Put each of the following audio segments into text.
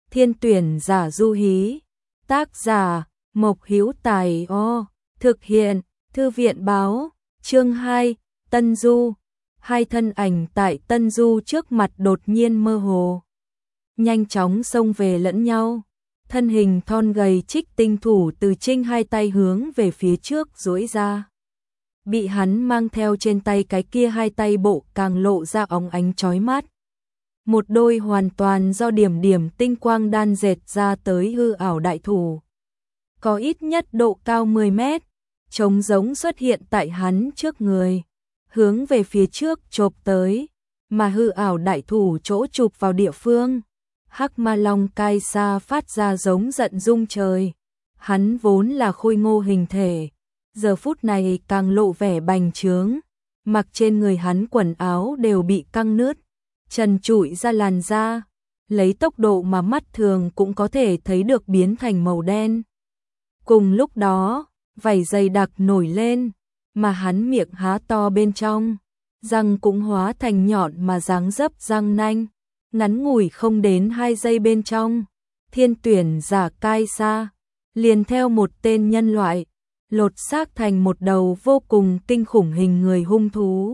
Thiên tuyển giả du hí. Tác giả Mộc Hữu Tài. Thực hiện Thư viện báo. Chương 2. Tân Du. Hai thân ảnh tại Tân Du trước mặt đột nhiên mơ hồ, nhanh chóng xông về lẫn nhau. Thân hình thon gầy Trích Tinh Thủ Từ Trinh hai tay hướng về phía trước duỗi ra. Bị hắn mang theo trên tay cái kia hai tay bộ càng lộ ra óng ánh chói mắt. Một đôi hoàn toàn do điểm điểm tinh quang đan dệt ra tới hư ảo đại thủ, có ít nhất độ cao 10 mét, trống giống xuất hiện tại hắn trước người, hướng về phía trước chộp tới, mà hư ảo đại thủ chỗ chụp vào địa phương. Hắc Ma Long cai xa phát ra giống giận rung trời. Hắn vốn là khôi ngô hình thể, giờ phút này càng lộ vẻ bành trướng, mặc trên người hắn quần áo đều bị căng nứt, trần trụi ra làn da, lấy tốc độ mà mắt thường cũng có thể thấy được biến thành màu đen. Cùng lúc đó, vảy dày đặc nổi lên, mà hắn miệng há to bên trong, răng cũng hóa thành nhọn mà dáng dấp răng nanh. Ngắn ngủi không đến 2 giây bên trong, thiên tuyển giả cai xa liền theo một tên nhân loại lột xác thành một đầu vô cùng kinh khủng hình người hung thú.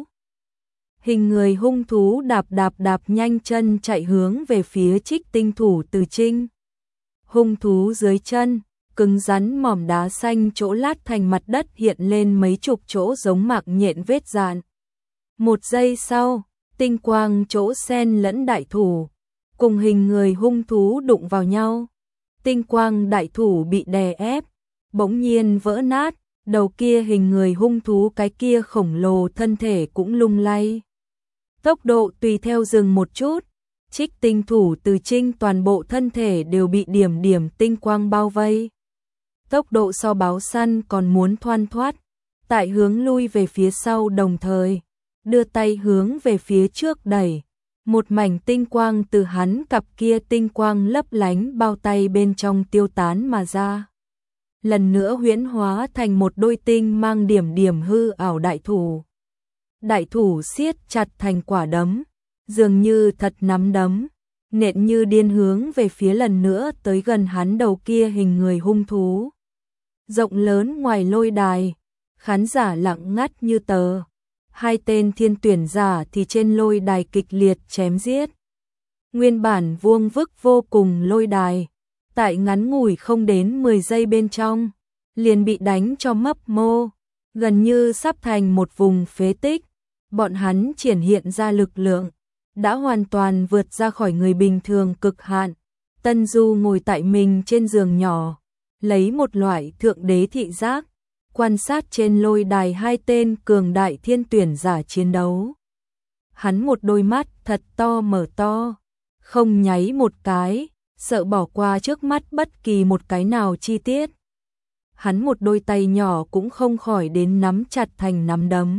Hình người hung thú đạp nhanh chân chạy hướng về phía Trích Tinh Thủ Từ Trinh. Hung thú dưới chân, cứng rắn mỏm đá xanh chỗ lát thành mặt đất hiện lên mấy chục chỗ giống mạc nhện vết dạn. Một giây sau, tinh quang chỗ sen lẫn đại thủ cùng hình người hung thú đụng vào nhau. Tinh quang đại thủ bị đè ép, bỗng nhiên vỡ nát, đầu kia hình người hung thú cái kia khổng lồ thân thể cũng lung lay. Tốc độ tùy theo dừng một chút, Trích Tinh Thủ Từ Trinh toàn bộ thân thể đều bị điểm điểm tinh quang bao vây. Tốc độ so báo săn còn muốn thoăn thoắt, tại hướng lui về phía sau đồng thời đưa tay hướng về phía trước đẩy, một mảnh tinh quang từ hắn cặp kia tinh quang lấp lánh bao tay bên trong tiêu tán mà ra. Lần nữa huyễn hóa thành một đôi tinh mang điểm điểm hư ảo đại thủ. Đại thủ siết chặt thành quả đấm, dường như thật nắm đấm, nện như điên hướng về phía lần nữa tới gần hắn đầu kia hình người hung thú. Rộng lớn ngoài lôi đài, khán giả lặng ngắt như tờ. Hai tên thiên tuyển giả thì trên lôi đài kịch liệt chém giết. Nguyên bản vuông vức vô cùng lôi đài, tại ngắn ngủi không đến 10 giây bên trong, liền bị đánh cho mấp mô, gần như sắp thành một vùng phế tích. Bọn hắn triển hiện ra lực lượng, đã hoàn toàn vượt ra khỏi người bình thường cực hạn. Tân Du ngồi tại mình trên giường nhỏ, lấy một loại thượng đế thị giác, quan sát trên lôi đài hai tên cường đại thiên tuyển giả chiến đấu. Hắn một đôi mắt thật to mở to, không nháy một cái, sợ bỏ qua trước mắt bất kỳ một cái nào chi tiết. Hắn một đôi tay nhỏ cũng không khỏi đến nắm chặt thành nắm đấm.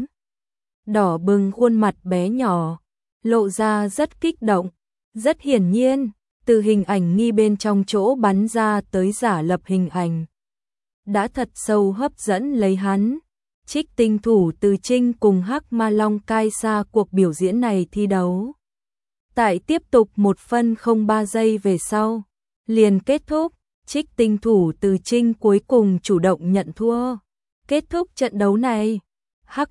Đỏ bừng khuôn mặt bé nhỏ, lộ ra rất kích động, rất hiển nhiên, từ hình ảnh nghi bên trong chỗ bắn ra tới giả lập hình ảnh đã thật sâu hấp dẫn lấy hắn. Trích Tinh Thủ Từ Trinh cùng Hắc Ma Long cai xa cuộc biểu diễn này thi đấu. Tại tiếp tục 1:03 giây về sau, liền kết thúc. Trích Tinh Thủ Từ Trinh cuối cùng chủ động nhận thua. Kết thúc trận đấu này, Hắc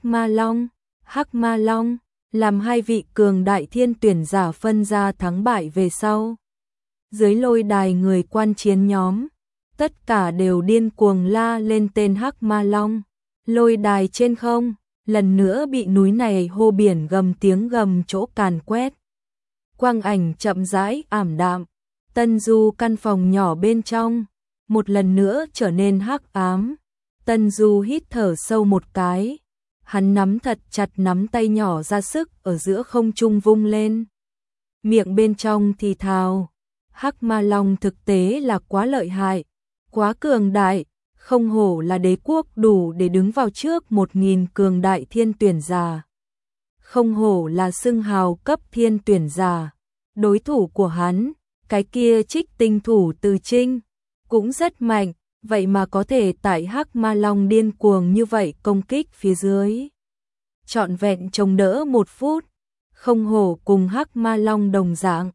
Ma Long làm hai vị cường đại thiên tuyển giả phân ra thắng bại về sau. Dưới lôi đài người quan chiến nhóm, tất cả đều điên cuồng la lên tên Hắc Ma Long. Lôi đài trên không, lần nữa bị núi này hô biển gầm tiếng gầm chỗ càn quét. Quang ảnh chậm rãi ảm đạm, Tân Du căn phòng nhỏ bên trong, một lần nữa trở nên hắc ám. Tân Du hít thở sâu một cái, hắn nắm thật chặt nắm tay nhỏ ra sức ở giữa không trung vung lên. Miệng bên trong thì thào, Hắc Ma Long thực tế là quá lợi hại, quá cường đại, không hổ là đế quốc đủ để đứng vào trước 1000 cường đại thiên tuyển giả. Không hổ là xưng hào cấp thiên tuyển giả. Đối thủ của hắn, cái kia Trích Tinh Thủ Từ Trinh, cũng rất mạnh, vậy mà có thể tại Hắc Ma Long điên cuồng như vậy công kích phía dưới. Trọn vẹn chống đỡ 1 phút, không hổ cùng Hắc Ma Long đồng dạng,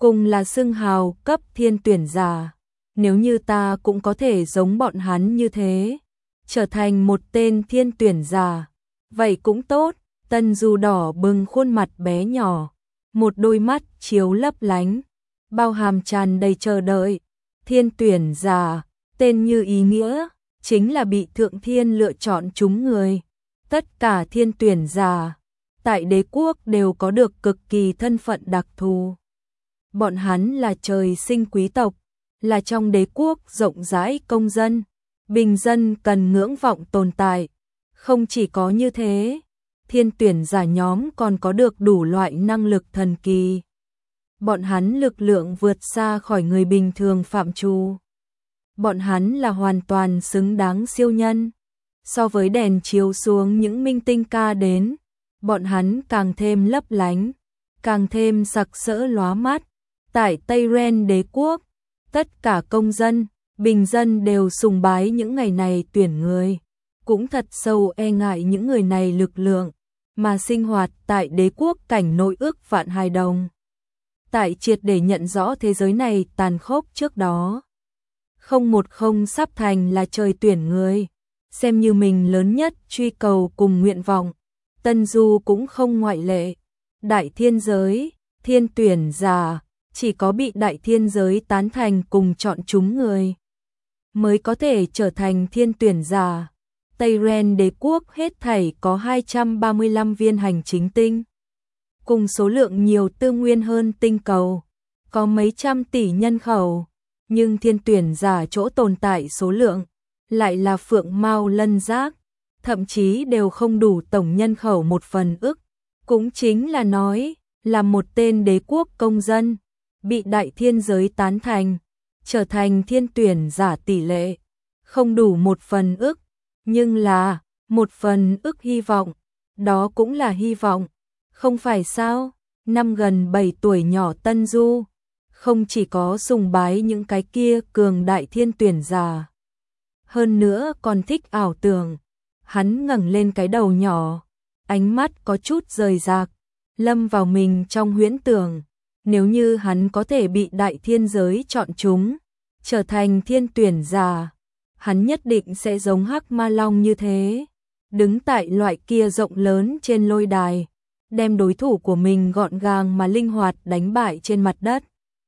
cùng là xưng hào cấp thiên tuyển giả. Nếu như ta cũng có thể giống bọn hắn như thế, trở thành một tên thiên tuyển giả, vậy cũng tốt. Tân Du đỏ bừng khuôn mặt bé nhỏ, một đôi mắt chiếu lấp lánh, bao hàm tràn đầy chờ đợi. Thiên tuyển giả, tên như ý nghĩa, chính là bị thượng thiên lựa chọn chúng người. Tất cả thiên tuyển giả tại đế quốc đều có được cực kỳ thân phận đặc thù. Bọn hắn là trời sinh quý tộc, là trong đế quốc rộng rãi công dân, bình dân cần ngưỡng vọng tồn tại. Không chỉ có như thế, thiên tuyển giả nhóm còn có được đủ loại năng lực thần kỳ. Bọn hắn lực lượng vượt xa khỏi người bình thường phạm trù. Bọn hắn là hoàn toàn xứng đáng siêu nhân. So với đèn chiếu xuống những minh tinh ca đến, bọn hắn càng thêm lấp lánh, càng thêm sặc sỡ lóa mắt. Tại Tây Ren đế quốc, tất cả công dân, bình dân đều sùng bái những ngày này tuyển người, cũng thật sâu e ngại những người này lực lượng, mà sinh hoạt tại đế quốc cảnh nội ước vạn hài đồng. Tại triệt để nhận rõ thế giới này tàn khốc trước đó, 010 sắp thành là trời tuyển người, xem như mình lớn nhất truy cầu cùng nguyện vọng. Tân Du cũng không ngoại lệ. Đại thiên giới, thiên tuyển giả, chỉ có bị đại thiên giới tán thành cùng chọn chúng người mới có thể trở thành thiên tuyển giả. Tây Ren đế quốc hết thảy có 235 viên hành chính tinh, cùng số lượng nhiều tư nguyên hơn tinh cầu, có mấy trăm tỷ nhân khẩu, nhưng thiên tuyển giả chỗ tồn tại số lượng lại là phượng mao lân giác, thậm chí đều không đủ tổng nhân khẩu 1/ức. Cũng chính là nói, là một tên đế quốc công dân, bị đại thiên giới tán thành, trở thành thiên tuyển giả tỷ lệ, không đủ 1/ức, nhưng là 1/ức hy vọng, đó cũng là hy vọng, không phải sao? Năm gần 7 tuổi nhỏ Tân Du, không chỉ có sùng bái những cái kia cường đại thiên tuyển giả, hơn nữa còn thích ảo tưởng. Hắn ngẩng lên cái đầu nhỏ, ánh mắt có chút rời rạc, lâm vào mình trong huyễn tưởng. Nếu như hắn có thể bị đại thiên giới chọn chúng, trở thành thiên tuyển giả, hắn nhất định sẽ giống Hắc Ma Long như thế, đứng tại loại kia rộng lớn trên lôi đài, đem đối thủ của mình gọn gàng mà linh hoạt đánh bại trên mặt đất.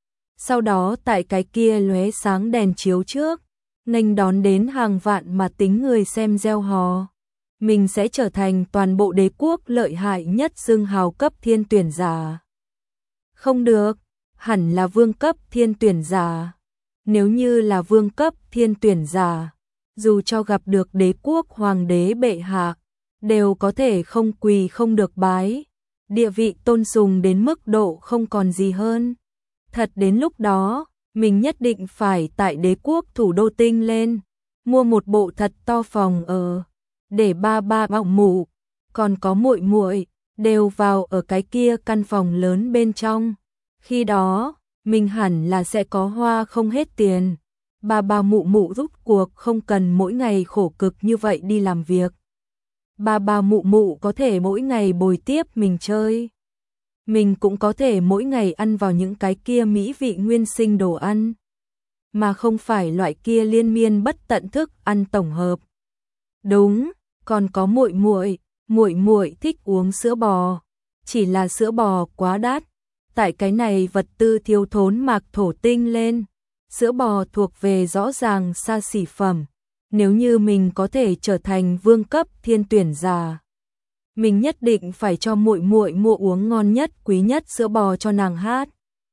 Sau đó tại cái kia lóe sáng đèn chiếu trước, nghênh đón đến hàng vạn mà tính người xem reo hò. Mình sẽ trở thành toàn bộ đế quốc lợi hại nhất xưng hào cấp thiên tuyển giả. Không được, hẳn là vương cấp thiên tuyển giả. Nếu như là vương cấp thiên tuyển giả, dù cho gặp được đế quốc hoàng đế bệ hạ, đều có thể không quỳ không được bái, địa vị tôn sùng đến mức độ không còn gì hơn. Thật đến lúc đó, mình nhất định phải tại đế quốc thủ đô tinh lên, mua một bộ thật to phòng ở, để ba bảo mụ, còn có muội muội đều vào ở cái kia căn phòng lớn bên trong. Khi đó, mình hẳn là sẽ có hoa không hết tiền. Bà mụ rút cuộc không cần mỗi ngày khổ cực như vậy đi làm việc. Bà mụ có thể mỗi ngày bồi tiếp mình chơi. Mình cũng có thể mỗi ngày ăn vào những cái kia mỹ vị nguyên sinh đồ ăn, mà không phải loại kia liên miên bất tận thức ăn tổng hợp. Đúng, còn có muội muội thích uống sữa bò, chỉ là sữa bò quá đắt. Tại cái này vật tư thiếu thốn mạc thổ tinh lên, sữa bò thuộc về rõ ràng xa xỉ phẩm. Nếu như mình có thể trở thành vương cấp thiên tuyển giả, mình nhất định phải cho muội muội mua uống ngon nhất quý nhất sữa bò cho nàng hát.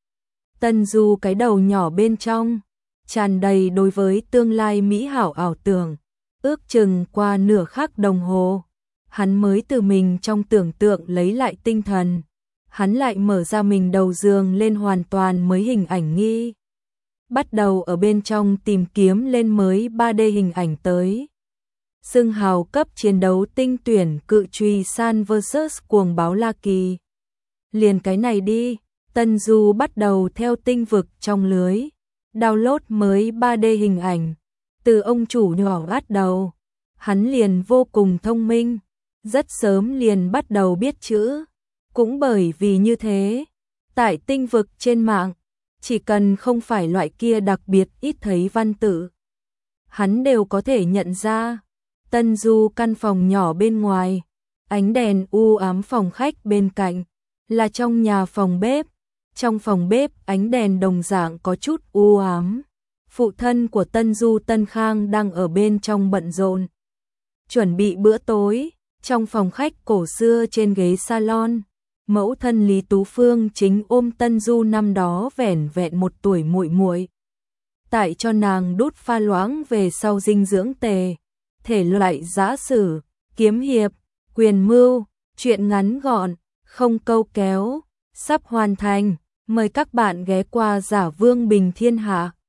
Tân Du cái đầu nhỏ bên trong tràn đầy đối với tương lai mỹ hảo ảo tưởng, ước chừng qua nửa khắc đồng hồ, hắn mới từ mình trong tưởng tượng lấy lại tinh thần. Hắn lại mở ra mình đầu giường lên hoàn toàn mới hình ảnh nghi, bắt đầu ở bên trong tìm kiếm lên mới 3D hình ảnh tới. Xưng hào cấp chiến đấu tinh tuyển cự truy San vs cuồng báo La Kỳ. Liền cái này đi, Tân Du bắt đầu theo tinh vực trong lưới, download mới 3D hình ảnh. Từ ông chủ nhỏ bắt đầu, hắn liền vô cùng thông minh, rất sớm liền bắt đầu biết chữ. Cũng bởi vì như thế, tại tinh vực trên mạng, chỉ cần không phải loại kia đặc biệt ít thấy văn tự, hắn đều có thể nhận ra. Tân Du căn phòng nhỏ bên ngoài, ánh đèn u ám phòng khách bên cạnh, là trong nhà phòng bếp. Trong phòng bếp ánh đèn đồng dạng có chút u ám. Phụ thân của Tân Du Tân Khang đang ở bên trong bận rộn, chuẩn bị bữa tối. Trong phòng khách cổ xưa trên ghế salon, mẫu thân Lý Tú Phương chính ôm Tân Du năm đó vẻn vẹn 1 tuổi muội muội, tại cho nàng đút pha loãng về sau dinh dưỡng tề, thể loại giã sử, kiếm hiệp, quyền mưu, truyện ngắn gọn, không câu kéo, sắp hoàn thành. Mời các bạn ghé qua Giả Vương Bình Thiên Hạ.